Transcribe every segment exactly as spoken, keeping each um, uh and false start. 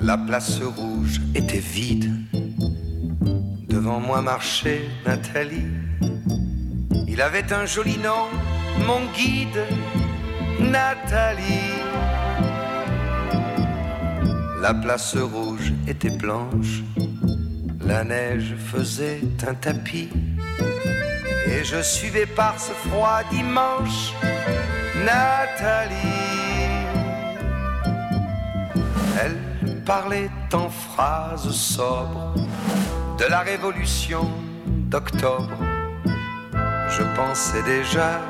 La place rouge était vide. Devant moi marchait Nathalie. Il avait un joli nom, mon guide, Nathalie. La place rouge était blanche. La neige faisait un tapis. Et je suivais par ce froid dimanche Nathalie. Elle parlait en phrases sobres de la révolution d'octobre. Je pensais déjà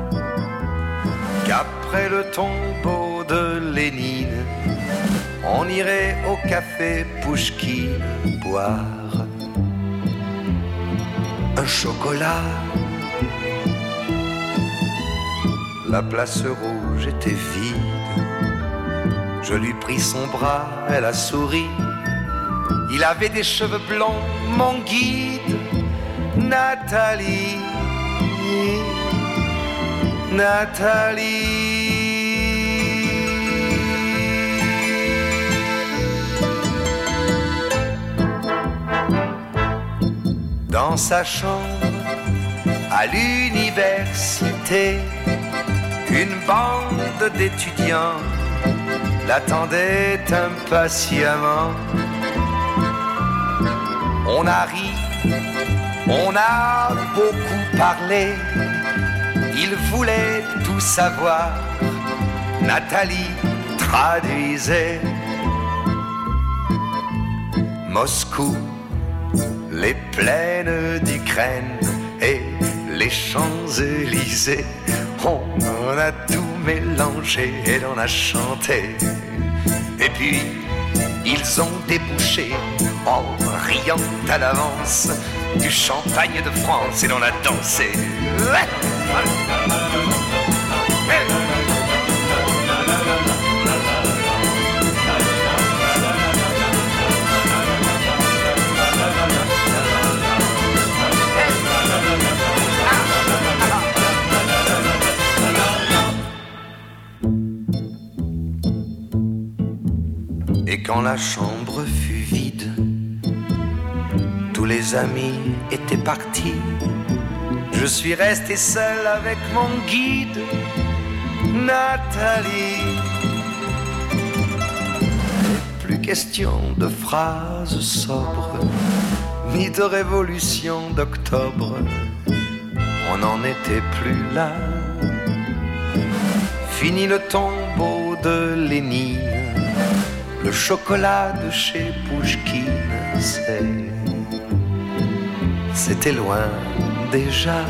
qu'après le tombeau de Lénine, on irait au café Pouchkine boire un chocolat. La place rouge était vide. Je lui pris son bras, elle a souri. Il avait des cheveux blonds, mon guide, Nathalie. Nathalie. Dans sa chambre, à l'université, une bande d'étudiants l'attendait impatiemment. On a ri, on a beaucoup parlé. Il voulait tout savoir. Nathalie traduisait. Moscou, les plaines d'Ukraine et les Champs-Élysées. On en a tout mélangé et l'on a chanté. Et puis ils ont débouché en riant à l'avance du champagne de France et l'on a dansé. Et quand la chambre fut vide, tous les amis étaient partis. Je suis resté seul avec mon guide, Nathalie. Plus question de phrases sobres, ni de révolution d'octobre. On n'en était plus là. Fini le tombeau de Lénine. Le chocolat de chez Pouchkine, c'est... c'était loin déjà.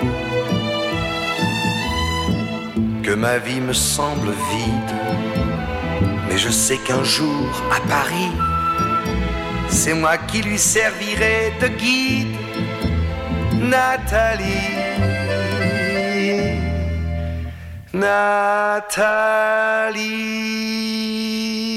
Que ma vie me semble vide, mais je sais qu'un jour à Paris, c'est moi qui lui servirai de guide, Nathalie. Nathalie.